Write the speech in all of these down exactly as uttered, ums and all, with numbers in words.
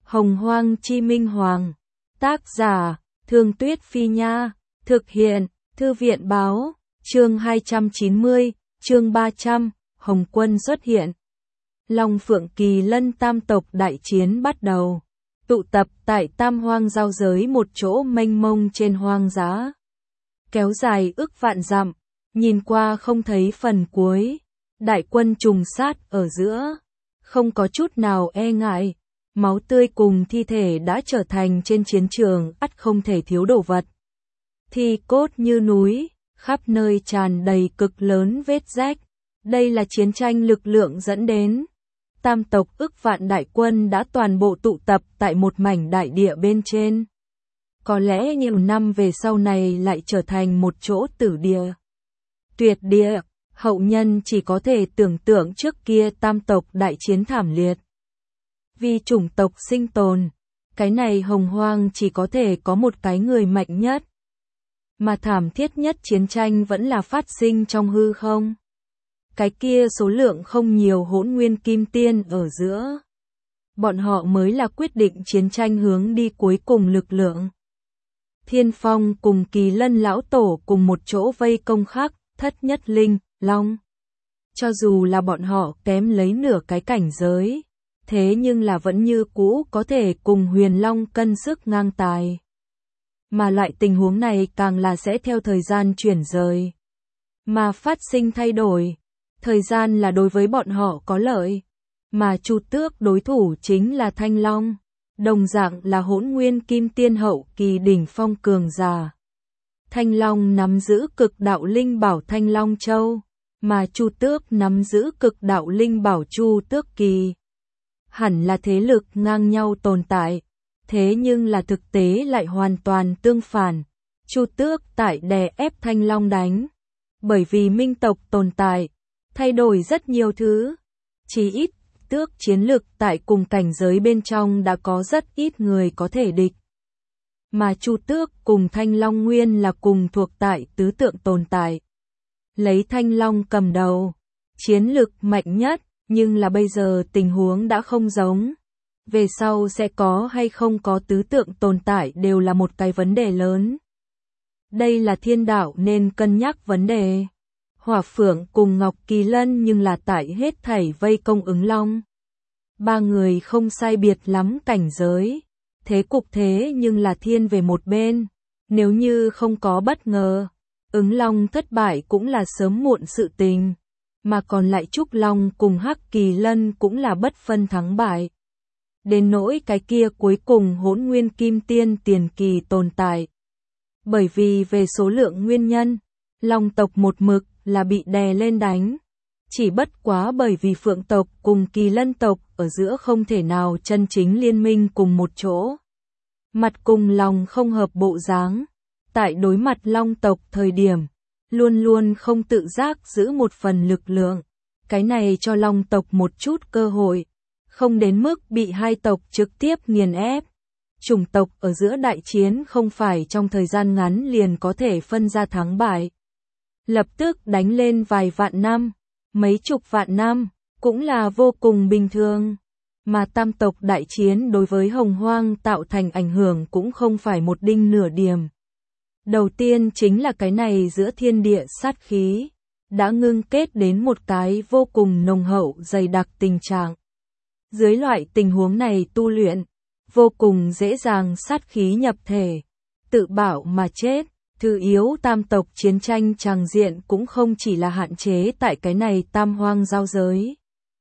Hồng Hoang Chi Minh Hoàng. Tác giả, Thương Tuyết Phi Nha. Thực hiện, Thư viện Báo. Chương hai trăm chín mươi, chương ba trăm, Hồng Quân xuất hiện. Long Phượng Kỳ Lân tam tộc đại chiến bắt đầu. Tụ tập tại Tam Hoang giao giới một chỗ mênh mông trên hoang dã. Kéo dài ức vạn dặm, nhìn qua không thấy phần cuối. Đại quân trùng sát ở giữa, không có chút nào e ngại. Máu tươi cùng thi thể đã trở thành trên chiến trường ắt không thể thiếu đồ vật. Thi cốt như núi, khắp nơi tràn đầy cực lớn vết rách. Đây là chiến tranh lực lượng dẫn đến. Tam tộc ức vạn đại quân đã toàn bộ tụ tập tại một mảnh đại địa bên trên. Có lẽ nhiều năm về sau này lại trở thành một chỗ tử địa. Tuyệt địa, hậu nhân chỉ có thể tưởng tượng trước kia tam tộc đại chiến thảm liệt. Vì chủng tộc sinh tồn, cái này Hồng Hoang chỉ có thể có một cái người mạnh nhất. Mà thảm thiết nhất chiến tranh vẫn là phát sinh trong hư không. Cái kia số lượng không nhiều hỗn nguyên kim tiên ở giữa. Bọn họ mới là quyết định chiến tranh hướng đi cuối cùng lực lượng. Thiên Phong cùng Kỳ Lân lão tổ cùng một chỗ vây công khắc, thất nhất linh, long. Cho dù là bọn họ kém lấy nửa cái cảnh giới, thế nhưng là vẫn như cũ có thể cùng Huyền Long cân sức ngang tài. Mà loại tình huống này càng là sẽ theo thời gian chuyển rời. Mà phát sinh thay đổi. Thời gian là đối với bọn họ có lợi. Mà Chu Tước đối thủ chính là Thanh Long. Đồng dạng là hỗn nguyên kim tiên hậu kỳ đỉnh phong cường giả. Thanh Long nắm giữ cực đạo linh bảo Thanh Long Châu. Mà Chu Tước nắm giữ cực đạo linh bảo Chu Tước Kỳ. Hẳn là thế lực ngang nhau tồn tại. Thế nhưng là thực tế lại hoàn toàn tương phản. Chu Tước tại đè ép Thanh Long đánh. Bởi vì minh tộc tồn tại, thay đổi rất nhiều thứ. Chỉ ít, Tước chiến lực tại cùng cảnh giới bên trong đã có rất ít người có thể địch. Mà Chu Tước cùng Thanh Long nguyên là cùng thuộc tại tứ tượng tồn tại. Lấy Thanh Long cầm đầu, chiến lực mạnh nhất, nhưng là bây giờ tình huống đã không giống. Về sau sẽ có hay không có tứ tượng tồn tại đều là một cái vấn đề lớn. Đây là thiên đạo nên cân nhắc vấn đề. Hỏa Phượng cùng Ngọc Kỳ Lân nhưng là tại hết thảy vây công ứng long. Ba người không sai biệt lắm cảnh giới. Thế cục thế nhưng là thiên về một bên. Nếu như không có bất ngờ, ứng long thất bại cũng là sớm muộn sự tình. Mà còn lại Trúc Long cùng Hắc Kỳ Lân cũng là bất phân thắng bại. Đến nỗi cái kia cuối cùng hỗn nguyên kim tiên tiền kỳ tồn tại. Bởi vì về số lượng nguyên nhân, Long tộc một mực là bị đè lên đánh. Chỉ bất quá bởi vì Phượng tộc cùng Kỳ Lân tộc ở giữa không thể nào chân chính liên minh cùng một chỗ. Mặt cùng lòng không hợp bộ dáng. Tại đối mặt Long tộc thời điểm, luôn luôn không tự giác giữ một phần lực lượng. Cái này cho Long tộc một chút cơ hội. Không đến mức bị hai tộc trực tiếp nghiền ép. Chủng tộc ở giữa đại chiến không phải trong thời gian ngắn liền có thể phân ra thắng bại. Lập tức đánh lên vài vạn năm, mấy chục vạn năm, cũng là vô cùng bình thường. Mà tam tộc đại chiến đối với Hồng Hoang tạo thành ảnh hưởng cũng không phải một đinh nửa điểm. Đầu tiên chính là cái này giữa thiên địa sát khí, đã ngưng kết đến một cái vô cùng nồng hậu dày đặc tình trạng. Dưới loại tình huống này tu luyện, vô cùng dễ dàng sát khí nhập thể, tự bảo mà chết. Thứ yếu tam tộc chiến tranh tràng diện cũng không chỉ là hạn chế tại cái này tam hoang giao giới.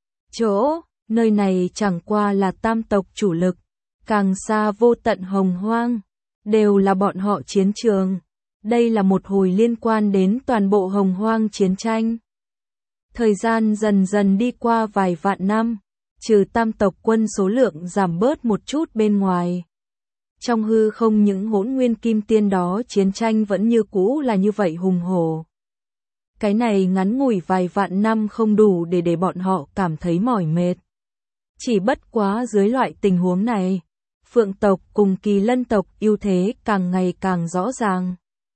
Chỗ, nơi này chẳng qua là tam tộc chủ lực, càng xa vô tận Hồng Hoang, đều là bọn họ chiến trường. Đây là một hồi liên quan đến toàn bộ Hồng Hoang chiến tranh. Thời gian dần dần đi qua vài vạn năm. Trừ tam tộc quân số lượng giảm bớt một chút bên ngoài. Trong hư không những hỗn nguyên kim tiên đó chiến tranh vẫn như cũ là như vậy hùng hổ. Cái này ngắn ngủi vài vạn năm không đủ để để bọn họ cảm thấy mỏi mệt. Chỉ bất quá dưới loại tình huống này, Phượng tộc cùng Kỳ Lân tộc ưu thế càng ngày càng rõ ràng.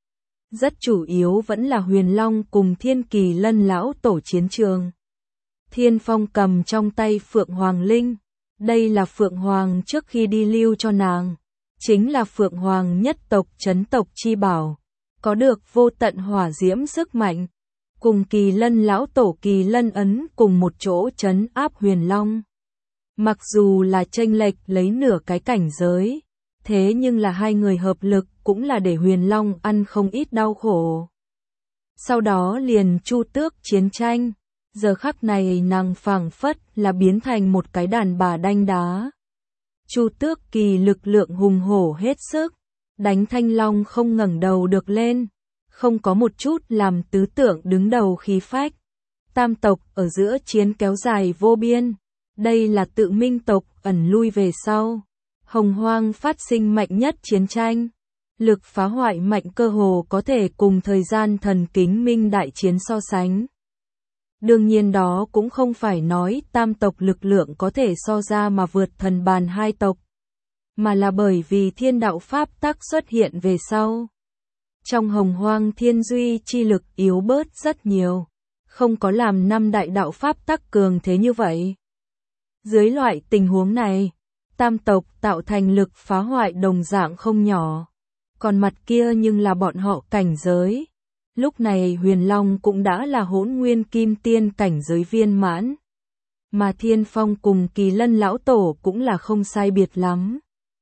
Rất chủ yếu vẫn là Huyền Long cùng Thiên Kỳ Lân lão tổ chiến trường. Thiên Phong cầm trong tay Phượng Hoàng Linh, Đây là Phượng Hoàng trước khi đi lưu cho nàng. Chính là Phượng Hoàng nhất tộc chấn tộc chi bảo. Có được vô tận hỏa diễm sức mạnh. Cùng Kỳ Lân lão tổ Kỳ Lân ấn cùng một chỗ trấn áp Huyền Long. Mặc dù là chênh lệch lấy nửa cái cảnh giới. Thế nhưng là hai người hợp lực cũng là để Huyền Long ăn không ít đau khổ. Sau đó liền Chu Tước chiến tranh. Giờ khắc này nàng phảng phất là biến thành một cái đàn bà đanh đá. Chu Tước Kỳ lực lượng hùng hổ hết sức. Đánh Thanh Long không ngẩng đầu được lên. Không có một chút làm tứ tưởng đứng đầu khí phách. Tam tộc ở giữa chiến kéo dài vô biên. Đây là tự Minh tộc ẩn lui về sau. Hồng Hoang phát sinh mạnh nhất chiến tranh. Lực phá hoại mạnh cơ hồ có thể cùng thời gian thần kính minh đại chiến so sánh. Đương nhiên đó cũng không phải nói tam tộc lực lượng có thể so ra mà vượt thần bàn hai tộc. Mà là bởi vì thiên đạo pháp tắc xuất hiện về sau. Trong Hồng Hoang thiên duy chi lực yếu bớt rất nhiều. Không có làm năm đại đạo pháp tắc cường thế như vậy. Dưới loại tình huống này, tam tộc tạo thành lực phá hoại đồng dạng không nhỏ. Còn mặt kia nhưng là bọn họ cảnh giới. Lúc này Huyền Long cũng đã là hỗn nguyên kim tiên cảnh giới viên mãn. Mà Thiên Phong cùng Kỳ Lân lão tổ cũng là không sai biệt lắm.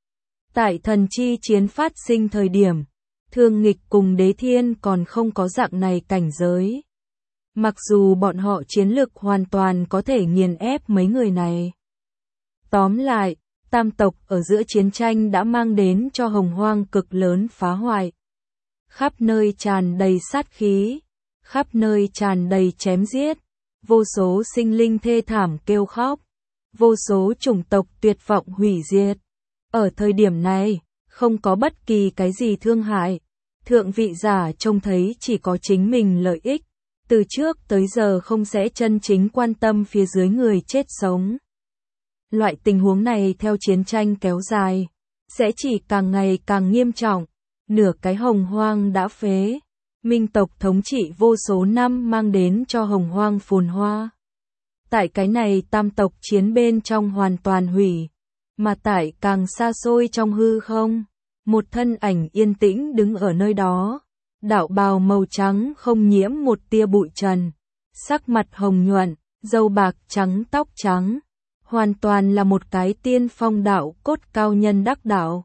Tại thần chi chiến phát sinh thời điểm, Thương Nghịch cùng Đế Thiên còn không có dạng này cảnh giới. Mặc dù bọn họ chiến lực hoàn toàn có thể nghiền ép mấy người này. Tóm lại, tam tộc ở giữa chiến tranh đã mang đến cho Hồng Hoang cực lớn phá hoại. Khắp nơi tràn đầy sát khí, khắp nơi tràn đầy chém giết, vô số sinh linh thê thảm kêu khóc, vô số chủng tộc tuyệt vọng hủy diệt. Ở thời điểm này, không có bất kỳ cái gì thương hại, thượng vị giả trông thấy chỉ có chính mình lợi ích, từ trước tới giờ không sẽ chân chính quan tâm phía dưới người chết sống. Loại tình huống này theo chiến tranh kéo dài, sẽ chỉ càng ngày càng nghiêm trọng. Nửa cái Hồng Hoang đã phế. Minh tộc thống trị vô số năm mang đến cho Hồng Hoang phồn hoa. Tại cái này tam tộc chiến bên trong hoàn toàn hủy. Mà tại càng xa xôi trong hư không, một thân ảnh yên tĩnh đứng ở nơi đó. Đạo bào màu trắng không nhiễm một tia bụi trần. Sắc mặt hồng nhuận, râu bạc trắng tóc trắng. Hoàn toàn là một cái tiên phong đạo cốt cao nhân đắc đạo.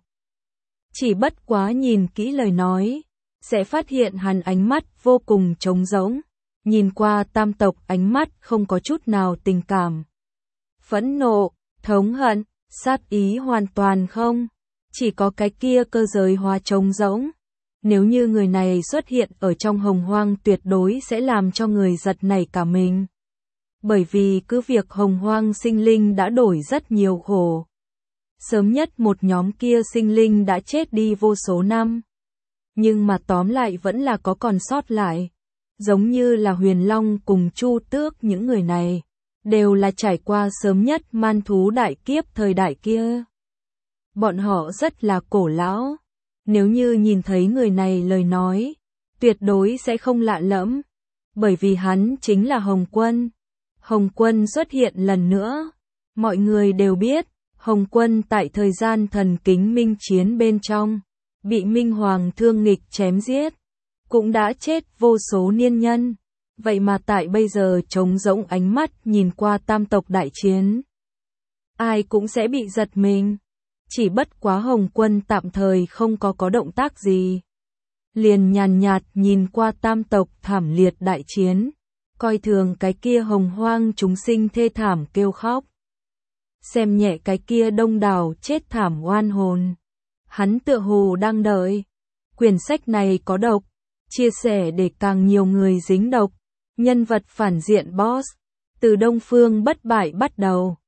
Chỉ bất quá nhìn kỹ lời nói, sẽ phát hiện hắn ánh mắt vô cùng trống rỗng. Nhìn qua tam tộc ánh mắt không có chút nào tình cảm. Phẫn nộ, thống hận, sát ý hoàn toàn không. Chỉ có cái kia cơ giới hóa trống rỗng. Nếu như người này xuất hiện ở trong Hồng Hoang tuyệt đối sẽ làm cho người giật nảy cả mình. Bởi vì cứ việc Hồng Hoang sinh linh đã đổi rất nhiều khổ. Sớm nhất một nhóm kia sinh linh đã chết đi vô số năm. Nhưng mà tóm lại vẫn là có còn sót lại. Giống như là Huyền Long cùng Chu Tước những người này. Đều là trải qua sớm nhất man thú đại kiếp thời đại kia. Bọn họ rất là cổ lão. Nếu như nhìn thấy người này lời nói, tuyệt đối sẽ không lạ lẫm. Bởi vì hắn chính là Hồng Quân. Hồng Quân xuất hiện lần nữa. Mọi người đều biết. Hồng Quân tại thời gian thần kính minh chiến bên trong, bị Minh Hoàng Thương Nghịch chém giết, cũng đã chết vô số niên nhân. Vậy mà tại bây giờ trống rỗng ánh mắt nhìn qua tam tộc đại chiến. Ai cũng sẽ bị giật mình. Chỉ bất quá Hồng Quân tạm thời không có có động tác gì. Liền nhàn nhạt nhìn qua tam tộc thảm liệt đại chiến. Coi thường cái kia Hồng Hoang chúng sinh thê thảm kêu khóc. Xem nhẹ cái kia đông đảo chết thảm oan hồn. Hắn tựa hồ đang đợi. Quyển sách này có độc. Chia sẻ để càng nhiều người dính độc. Nhân vật phản diện boss. Từ Đông Phương bất bại bắt đầu.